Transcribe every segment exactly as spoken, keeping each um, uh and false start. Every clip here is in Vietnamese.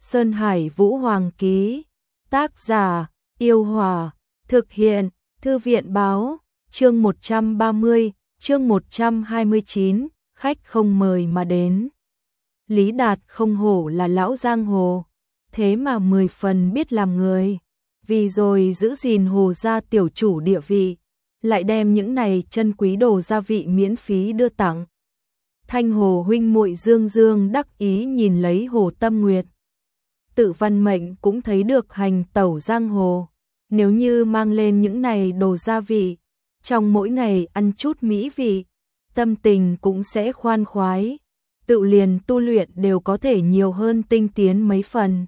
Sơn Hải Vũ Hoàng ký. Tác giả: Yêu Hòa. Thực hiện: Thư viện báo. Chương một trăm ba mươi, chương một trăm hai mươi chín, khách không mời mà đến. Lý Đạt không hổ là lão giang hồ, thế mà mười phần biết làm người, vì rồi giữ gìn Hồ gia tiểu chủ địa vị, lại đem những này chân quý đồ gia vị miễn phí đưa tặng. Thanh Hồ huynh muội dương dương đắc ý nhìn lấy Hồ Tâm Nguyệt. Tự Văn Mệnh cũng thấy được hành tẩu giang hồ, nếu như mang lên những này đồ gia vị, trong mỗi ngày ăn chút mỹ vị, tâm tình cũng sẽ khoan khoái, tự liền tu luyện đều có thể nhiều hơn tinh tiến mấy phần.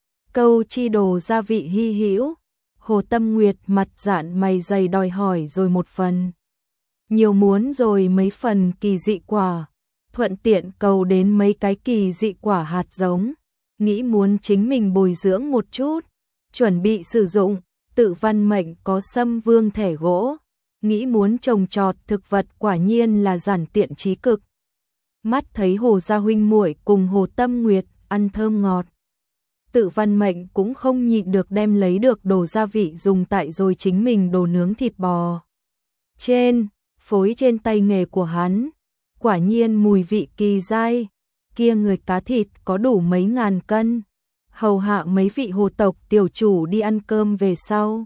Câu chi đồ gia vị hy hữu, Hồ Tâm Nguyệt mặt dạn mày dày đòi hỏi rồi một phần. Nhiều muốn rồi mấy phần kỳ dị quả, thuận tiện cầu đến mấy cái kỳ dị quả hạt giống, nghĩ muốn chính mình bồi dưỡng một chút, chuẩn bị sử dụng. Tự Văn Mệnh có Sâm Vương thẻ gỗ, nghĩ muốn trồng trọt thực vật quả nhiên là giản tiện trí cực. Mắt thấy Hồ gia huynh muội cùng Hồ Tâm Nguyệt ăn thơm ngọt, Tự Văn Mệnh cũng không nhịn được đem lấy được đồ gia vị dùng tại rồi chính mình đồ nướng thịt bò. Trên, phối trên tay nghề của hắn, quả nhiên mùi vị kỳ dai, kia người cá thịt có đủ mấy ngàn cân. Hầu hạ mấy vị hồ tộc tiểu chủ đi ăn cơm về sau,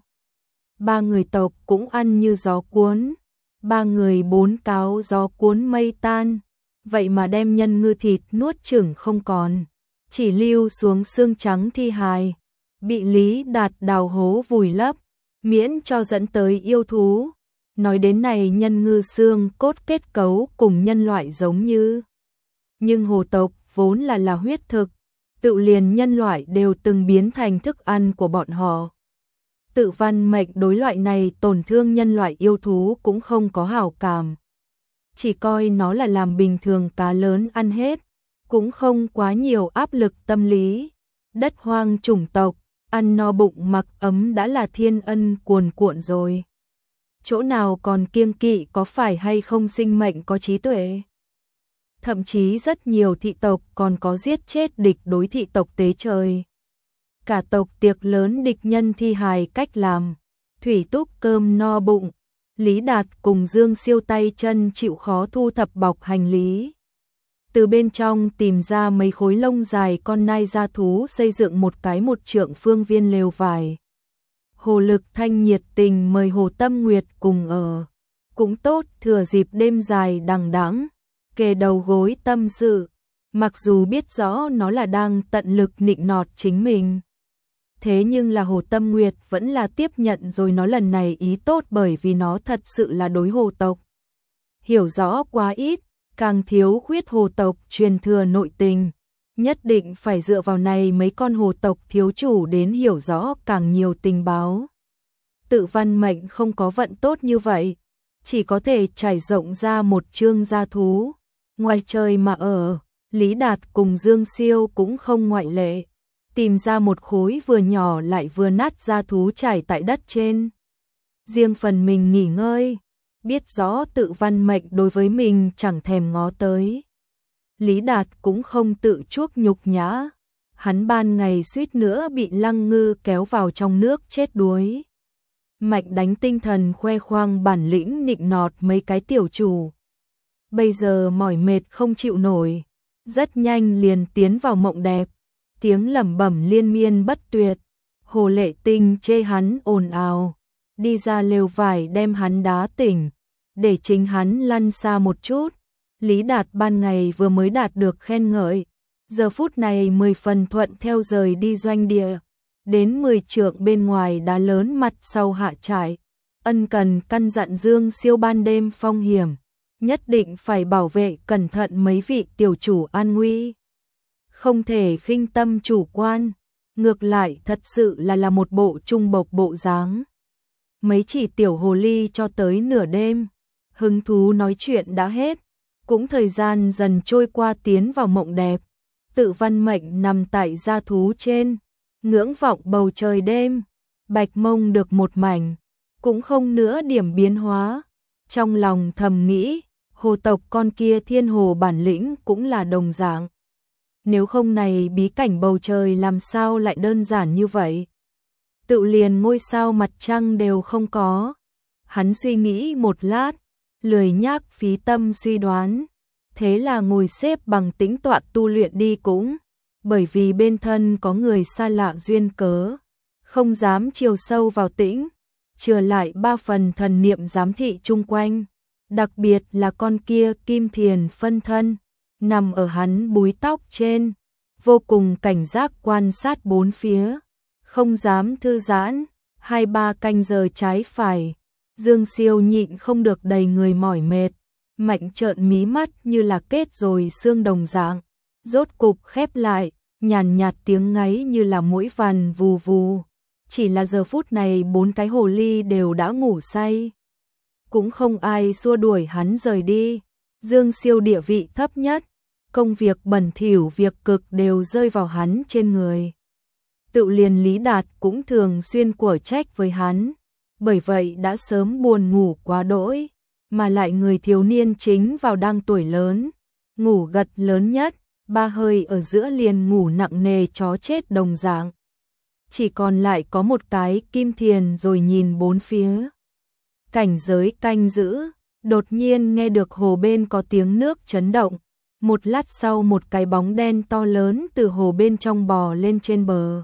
ba người tộc cũng ăn như gió cuốn, ba người bốn cáo gió cuốn mây tan, vậy mà đem nhân ngư thịt nuốt chửng không còn, chỉ lưu xuống xương trắng thi hài, bị Lý Đạt đào hố vùi lấp, miễn cho dẫn tới yêu thú. Nói đến này nhân ngư xương cốt kết cấu cùng nhân loại giống như, nhưng hồ tộc vốn là là huyết thực, tự liền nhân loại đều từng biến thành thức ăn của bọn họ. Tự Văn Mệnh đối loại này tổn thương nhân loại yêu thú cũng không có hảo cảm, chỉ coi nó là làm bình thường cá lớn ăn hết, cũng không quá nhiều áp lực tâm lý. Đất hoang chủng tộc, ăn no bụng mặc ấm đã là thiên ân cuồn cuộn rồi, chỗ nào còn kiêng kỵ có phải hay không sinh mệnh có trí tuệ. Thậm chí rất nhiều thị tộc còn có giết chết địch đối thị tộc tế trời. Cả tộc tiệc lớn địch nhân thi hài cách làm, thủy túc cơm no bụng, Lý Đạt cùng Dương Siêu tay chân chịu khó thu thập bọc hành lý. Từ bên trong tìm ra mấy khối lông dài con nai gia thú xây dựng một cái một trượng phương viên lều vải. Hồ Lực Thanh nhiệt tình mời Hồ Tâm Nguyệt cùng ở, cũng tốt thừa dịp đêm dài đằng đẵng, kề đầu gối tâm sự, mặc dù biết rõ nó là đang tận lực nịnh nọt chính mình. Thế nhưng là Hồ Tâm Nguyệt vẫn là tiếp nhận rồi nó lần này ý tốt, bởi vì nó thật sự là đối hồ tộc hiểu rõ quá ít, càng thiếu khuyết hồ tộc truyền thừa nội tình, nhất định phải dựa vào này mấy con hồ tộc thiếu chủ đến hiểu rõ càng nhiều tình báo. Tự Văn Mệnh không có vận tốt như vậy, chỉ có thể trải rộng ra một chương gia thú. Ngoài trời mà ở, Lý Đạt cùng Dương Siêu cũng không ngoại lệ, tìm ra một khối vừa nhỏ lại vừa nát gia thú trải tại đất trên. Riêng phần mình nghỉ ngơi, biết rõ Tự Văn Mệnh đối với mình chẳng thèm ngó tới. Lý Đạt cũng không tự chuốc nhục nhã, hắn ban ngày suýt nữa bị Lăng Ngư kéo vào trong nước chết đuối. Mạnh đánh tinh thần khoe khoang bản lĩnh nịnh nọt mấy cái tiểu chủ. Bây giờ mỏi mệt không chịu nổi, rất nhanh liền tiến vào mộng đẹp, tiếng lẩm bẩm liên miên bất tuyệt. Hồ Lệ Tinh chê hắn ồn ào, đi ra lều vải đem hắn đá tỉnh, để chính hắn lăn xa một chút. Lý Đạt ban ngày vừa mới đạt được khen ngợi, giờ phút này mười phần thuận theo rời đi doanh địa, đến mười trượng bên ngoài đá lớn mặt sau hạ trại, ân cần căn dặn Dương Siêu ban đêm phong hiểm, nhất định phải bảo vệ cẩn thận mấy vị tiểu chủ an nguy. Không thể khinh tâm chủ quan, ngược lại thật sự là là một bộ trung bộc bộ dáng. Mấy chỉ tiểu hồ ly cho tới nửa đêm, hứng thú nói chuyện đã hết, cũng thời gian dần trôi qua tiến vào mộng đẹp. Tự Văn Mệnh nằm tại gia thú trên, ngưỡng vọng bầu trời đêm, bạch mông được một mảnh, cũng không nữa điểm biến hóa. Trong lòng thầm nghĩ, hồ tộc con kia thiên hồ bản lĩnh cũng là đồng dạng. nếu không này bí cảnh bầu trời làm sao lại đơn giản như vậy. Tự liền ngôi sao mặt trăng đều không có. Hắn suy nghĩ một lát, lười nhác phí tâm suy đoán, thế là ngồi xếp bằng tĩnh tọa tu luyện đi cũng, bởi vì bên thân có người xa lạ duyên cớ, không dám chiều sâu vào tĩnh, chừa lại ba phần thần niệm giám thị chung quanh, đặc biệt là con kia kim thiền phân thân, nằm ở hắn búi tóc trên, vô cùng cảnh giác quan sát bốn phía, không dám thư giãn, hai ba canh giờ trái phải, Dương Siêu nhịn không được đầy người mỏi mệt, mạnh trợn mí mắt như là kết rồi xương đồng dạng, rốt cục khép lại, nhàn nhạt tiếng ngáy như là mũi vằn vù vù. Chỉ là giờ phút này bốn cái hồ ly đều đã ngủ say. Cũng không ai xua đuổi hắn rời đi. Dương Siêu địa vị thấp nhất, công việc bẩn thỉu việc cực đều rơi vào hắn trên người. Tự liền Lý Đạt cũng thường xuyên của trách với hắn, bởi vậy đã sớm buồn ngủ quá đỗi, mà lại người thiếu niên chính vào đang tuổi lớn, ngủ gật lớn nhất, ba hơi ở giữa liền ngủ nặng nề chó chết đồng dạng. Chỉ còn lại có một cái kim thiền rồi nhìn bốn phía. Cảnh giới canh giữ, đột nhiên nghe được hồ bên có tiếng nước chấn động. Một lát sau một cái bóng đen to lớn từ hồ bên trong bò lên trên bờ.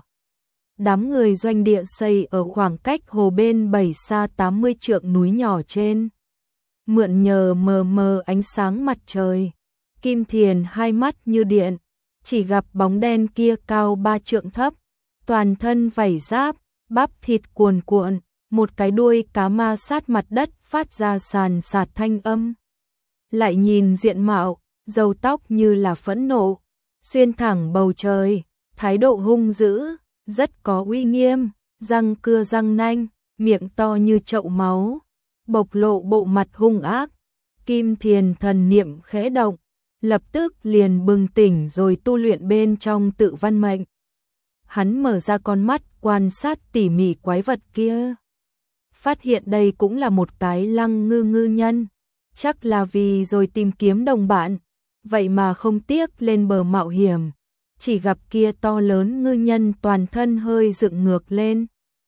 Đám người doanh địa xây ở khoảng cách hồ bên bảy xa tám mươi trượng núi nhỏ trên. Mượn nhờ mờ mờ ánh sáng mặt trời. Kim thiền hai mắt như điện, chỉ gặp bóng đen kia cao ba trượng thấp. Toàn thân vảy giáp, bắp thịt cuồn cuộn, một cái đuôi cá ma sát mặt đất phát ra sàn sạt thanh âm. Lại nhìn diện mạo, râu tóc như là phẫn nộ, xuyên thẳng bầu trời, thái độ hung dữ, rất có uy nghiêm, răng cưa răng nanh, miệng to như chậu máu, bộc lộ bộ mặt hung ác. Kim thiền thần niệm khẽ động, lập tức liền bừng tỉnh rồi tu luyện bên trong tự văn mệnh. Hắn mở ra con mắt quan sát tỉ mỉ quái vật kia. Phát hiện đây cũng là một cái lăng ngư ngư nhân. Chắc là vì rồi tìm kiếm đồng bạn. Vậy mà không tiếc lên bờ mạo hiểm. Chỉ gặp kia to lớn ngư nhân toàn thân hơi dựng ngược lên.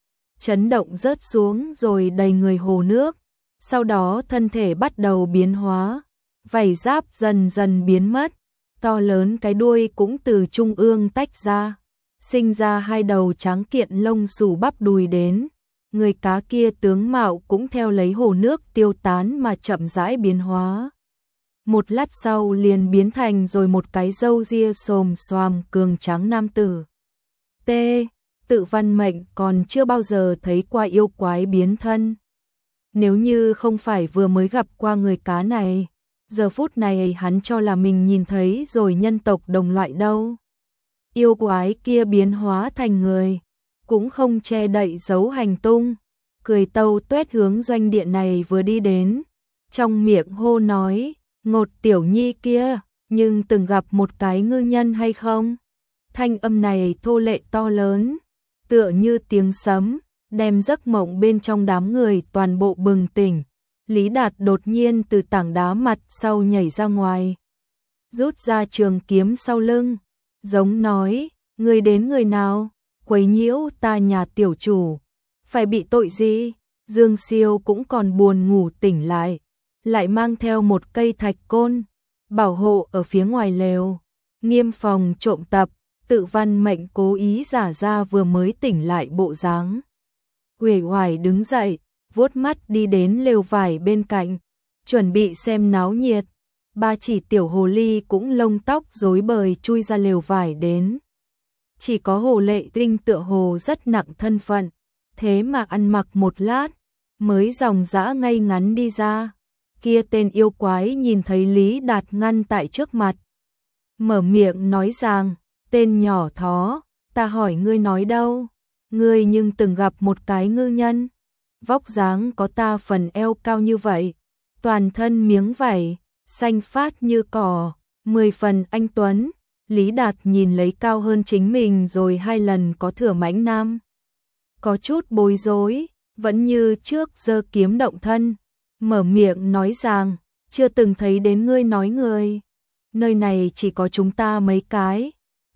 Chấn động rớt xuống rồi đầy người hồ nước. Sau đó thân thể bắt đầu biến hóa. Vảy giáp dần dần biến mất. To lớn cái đuôi cũng từ trung ương tách ra. Sinh ra hai đầu trắng kiện lông xù bắp đùi đến, người cá kia tướng mạo cũng theo lấy hồ nước tiêu tán mà chậm rãi biến hóa. Một lát sau liền biến thành rồi một cái râu ria xồm xoàm cường tráng nam tử. T. Tự văn mệnh còn chưa bao giờ thấy qua yêu quái biến thân. Nếu như không phải vừa mới gặp qua người cá này, giờ phút này hắn cho là mình nhìn thấy rồi nhân tộc đồng loại đâu. Yêu quái kia biến hóa thành người, cũng không che đậy giấu hành tung, cười tâu tuét hướng doanh địa này vừa đi đến, trong miệng hô nói, ngột tiểu nhi kia, nhưng từng gặp một cái ngư nhân hay không? Thanh âm này thô lệ to lớn, tựa như tiếng sấm, đem giấc mộng bên trong đám người toàn bộ bừng tỉnh. Lý Đạt đột nhiên từ tảng đá mặt sau nhảy ra ngoài, rút ra trường kiếm sau lưng. Giống nói, người đến người nào, quấy nhiễu ta nhà tiểu chủ, phải bị tội gì? Dương Siêu cũng còn buồn ngủ tỉnh lại, lại mang theo một cây thạch côn, bảo hộ ở phía ngoài lều, nghiêm phòng trộm tập, tự văn mệnh cố ý giả ra vừa mới tỉnh lại bộ dáng. Uể oải đứng dậy, vuốt mắt đi đến lều vải bên cạnh, chuẩn bị xem náo nhiệt. Ba chỉ tiểu hồ ly cũng lông tóc rối bời chui ra lều vải đến. Chỉ có hồ lệ tinh tựa hồ rất nặng thân phận, thế mà ăn mặc một lát, mới dòng dã ngay ngắn đi ra. Kia tên yêu quái nhìn thấy Lý Đạt ngăn tại trước mặt. Mở miệng nói rằng, tên nhỏ thó, ta hỏi ngươi nói đâu, ngươi nhưng từng gặp một cái ngư nhân. Vóc dáng có ta phần eo cao như vậy, toàn thân miếng vảy, xanh phát như cỏ, mười phần anh tuấn. Lý Đạt nhìn lấy cao hơn chính mình rồi hai lần có thừa mãnh nam. Có chút bối rối, vẫn như trước giơ kiếm động thân, mở miệng nói rằng, chưa từng thấy đến ngươi nói người. Nơi này chỉ có chúng ta mấy cái,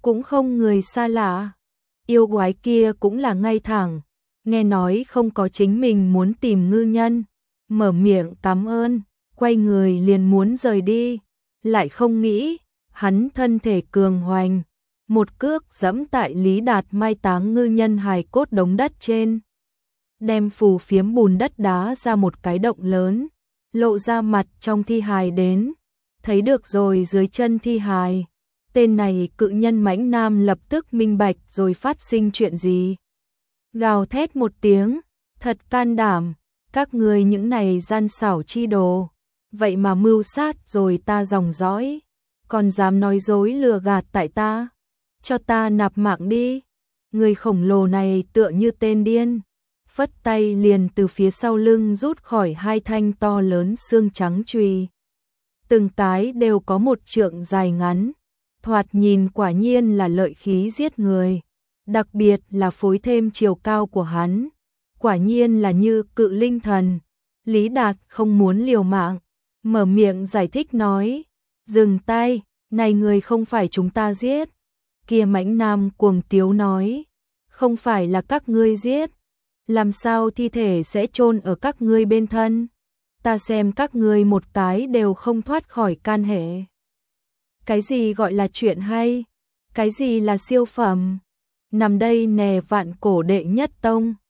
cũng không người xa lạ. Yêu quái kia cũng là ngay thẳng, nghe nói không có chính mình muốn tìm ngư nhân, mở miệng cảm ơn, quay người liền muốn rời đi, lại không nghĩ, hắn thân thể cường hoành, một cước giẫm tại Lý Đạt mai táng ngư nhân hài cốt đống đất trên, đem phù phiếm bùn đất đá ra một cái động lớn, lộ ra mặt trong thi hài đến, thấy được rồi dưới chân thi hài. Tên này cự nhân mãnh nam lập tức minh bạch rồi phát sinh chuyện gì. Gào thét một tiếng, thật can đảm, các người những này gian xảo chi đồ, vậy mà mưu sát rồi ta dòng dõi, còn dám nói dối lừa gạt tại ta, cho ta nạp mạng đi. Người khổng lồ này tựa như tên điên, phất tay liền từ phía sau lưng rút khỏi hai thanh to lớn xương trắng chùy. Từng cái đều có một trượng dài ngắn, thoạt nhìn quả nhiên là lợi khí giết người, đặc biệt là phối thêm chiều cao của hắn, quả nhiên là như cự linh thần. Lý Đạt không muốn liều mạng, mở miệng giải thích nói, dừng tay, này người không phải chúng ta giết. Kia mãnh nam cuồng tiếu nói, không phải là các ngươi giết, làm sao thi thể sẽ chôn ở các ngươi bên thân, ta xem các ngươi một cái đều không thoát khỏi can hệ. Cái gì gọi là chuyện hay, cái gì là siêu phẩm, nằm đây nè vạn cổ đệ nhất tông,